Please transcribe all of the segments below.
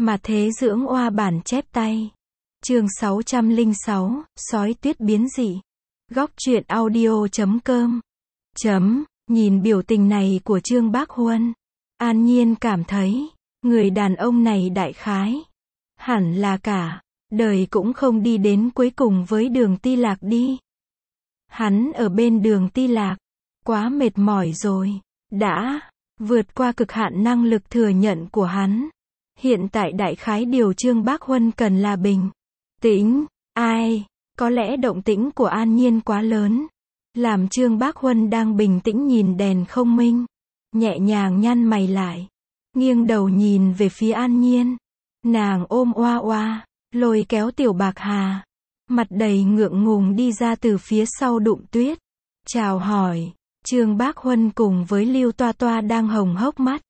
Mà thế dưỡng oa bản chép tay. Chương 606, sói tuyết biến dị. Góc truyện audio.com. Nhìn biểu tình này của Trương Bác Huân, An Nhiên cảm thấy, người đàn ông này đại khái hẳn là cả đời cũng không đi đến cuối cùng với Đường Ti Lạc đi. Hắn ở bên Đường Ti Lạc, quá mệt mỏi rồi, đã vượt qua cực hạn năng lực thừa nhận của hắn. Hiện tại đại khái điều Trương Bác Huân cần là bình tĩnh. Có lẽ động tĩnh của An Nhiên quá lớn, làm Trương Bác Huân đang bình tĩnh nhìn đèn không minh, nhẹ nhàng nhăn mày lại, nghiêng đầu nhìn về phía An Nhiên. Nàng ôm oa oa, lôi kéo Tiểu Bạc Hà, mặt đầy ngượng ngùng đi ra từ phía sau Đụng Tuyết, chào hỏi. Trương Bác Huân cùng với Lưu Toa Toa đang hồng hốc mắt.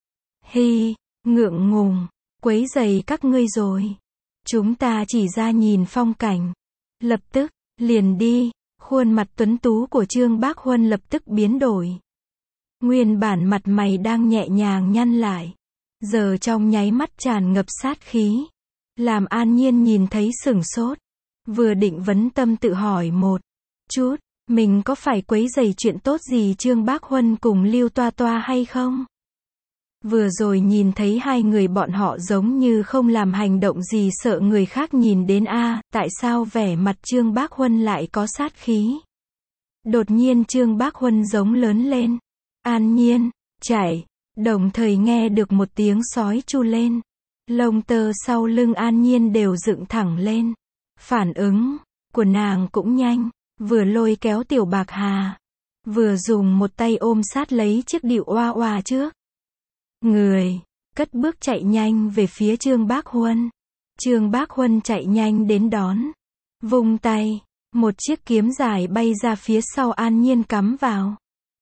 Ngượng ngùng, quấy rầy các ngươi rồi. Chúng ta chỉ ra nhìn phong cảnh. Lập tức, liền đi. Khuôn mặt tuấn tú của Trương Bác Huân lập tức biến đổi. Nguyên bản mặt mày đang nhẹ nhàng nhăn lại, giờ trong nháy mắt tràn ngập sát khí, làm An Nhiên nhìn thấy sửng sốt. Vừa định vấn tâm tự hỏi một chút, mình có phải quấy rầy chuyện tốt gì Trương Bác Huân cùng Lưu Toa Toa hay không? Vừa rồi nhìn thấy hai người bọn họ giống như không làm hành động gì sợ người khác nhìn đến tại sao vẻ mặt Trương Bác Huân lại có sát khí? Đột nhiên Trương Bác Huân giống lớn lên. An Nhiên, chạy, đồng thời nghe được một tiếng sói chu lên. Lông tơ sau lưng An Nhiên đều dựng thẳng lên. Phản ứng của nàng cũng nhanh, vừa lôi kéo Tiểu Bạc Hà, vừa dùng một tay ôm sát lấy chiếc điệu oa oa trước người, cất bước chạy nhanh về phía Trương Bác Huân. Trương Bác Huân chạy nhanh đến đón, vung tay, một chiếc kiếm dài bay ra phía sau An Nhiên cắm vào.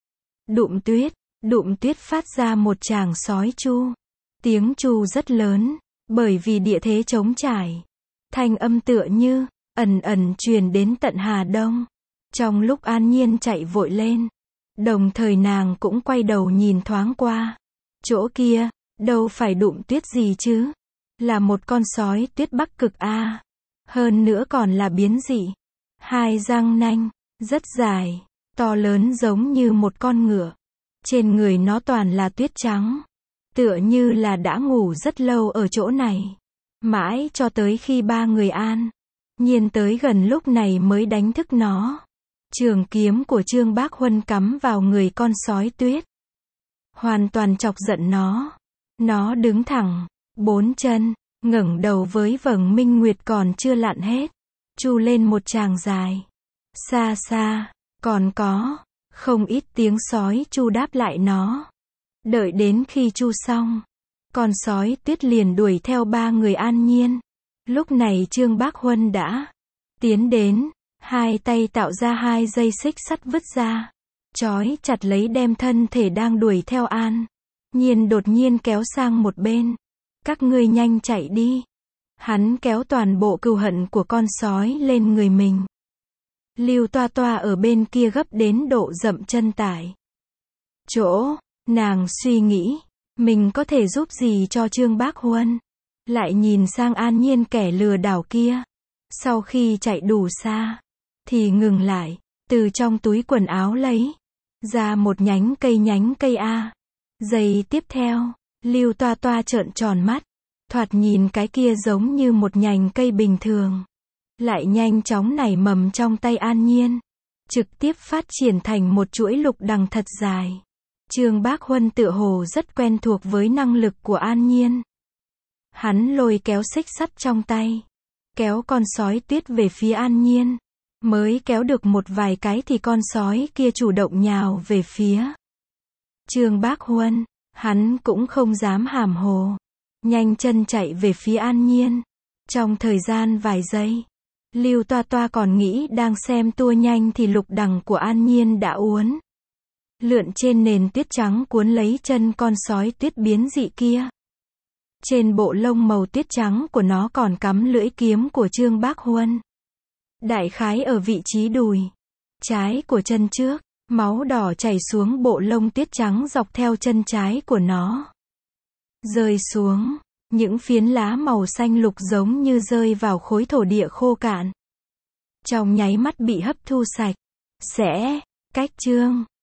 Đụng Tuyết phát ra một tràng sói chu. Tiếng chu rất lớn, bởi vì địa thế trống trải. Thanh âm tựa như ẩn ẩn truyền đến tận Hà Đông. Trong lúc An Nhiên chạy vội lên, đồng thời nàng cũng quay đầu nhìn thoáng qua. Chỗ kia, đâu phải Đụng Tuyết gì chứ? Là một con sói tuyết Bắc Cực a. Hơn nữa còn là biến dị. Hai răng nanh, rất dài, to lớn giống như một con ngựa. Trên người nó toàn là tuyết trắng. Tựa như là đã ngủ rất lâu ở chỗ này. Mãi cho tới khi ba người An Nhiên tới gần lúc này mới đánh thức nó. Trường kiếm của Trương Bác Huân cắm vào người con sói tuyết, hoàn toàn chọc giận nó. Nó đứng thẳng, bốn chân, ngẩng đầu với vầng minh nguyệt còn chưa lặn hết, chu lên một tràng dài. Xa xa, còn có không ít tiếng sói chu đáp lại nó. Đợi đến khi chu xong, con sói tuyết liền đuổi theo ba người An Nhiên. Lúc này Trương Bác Huân đã tiến đến, hai tay tạo ra hai dây xích sắt vứt ra, trói chặt lấy đem thân thể đang đuổi theo An Nhiên đột nhiên kéo sang một bên. Các ngươi nhanh chạy đi. Hắn kéo toàn bộ cừu hận của con sói lên người mình. Lưu Toa Toa ở bên kia gấp đến độ dậm chân tại chỗ. Nàng suy nghĩ, mình có thể giúp gì cho Trương Bác Huân. Lại nhìn sang An Nhiên kẻ lừa đảo kia. Sau khi chạy đủ xa, thì ngừng lại, từ trong túi quần áo lấy ra một nhánh cây a. Giây tiếp theo, Lưu Toa Toa trợn tròn mắt. Thoạt nhìn cái kia giống như một nhành cây bình thường, lại nhanh chóng nảy mầm trong tay An Nhiên, trực tiếp phát triển thành một chuỗi lục đằng thật dài. Trương Bác Huân tựa hồ rất quen thuộc với năng lực của An Nhiên. Hắn lôi kéo xích sắt trong tay, kéo con sói tuyết về phía An Nhiên. Mới kéo được một vài cái thì con sói kia chủ động nhào về phía Trương Bác Huân. Hắn cũng không dám hàm hồ, nhanh chân chạy về phía An Nhiên. Trong thời gian vài giây, Lưu Toa Toa còn nghĩ đang xem tua nhanh thì lục đằng của An Nhiên đã uốn lượn trên nền tuyết trắng cuốn lấy chân con sói tuyết biến dị kia. Trên bộ lông màu tuyết trắng của nó còn cắm lưỡi kiếm của Trương Bác Huân. Đại khái ở vị trí đùi trái của chân trước, máu đỏ chảy xuống bộ lông tuyết trắng dọc theo chân trái của nó, rơi xuống. Những phiến lá màu xanh lục giống như rơi vào khối thổ địa khô cạn. Trong nháy mắt bị hấp thu sạch. Sẽ. Cách chương.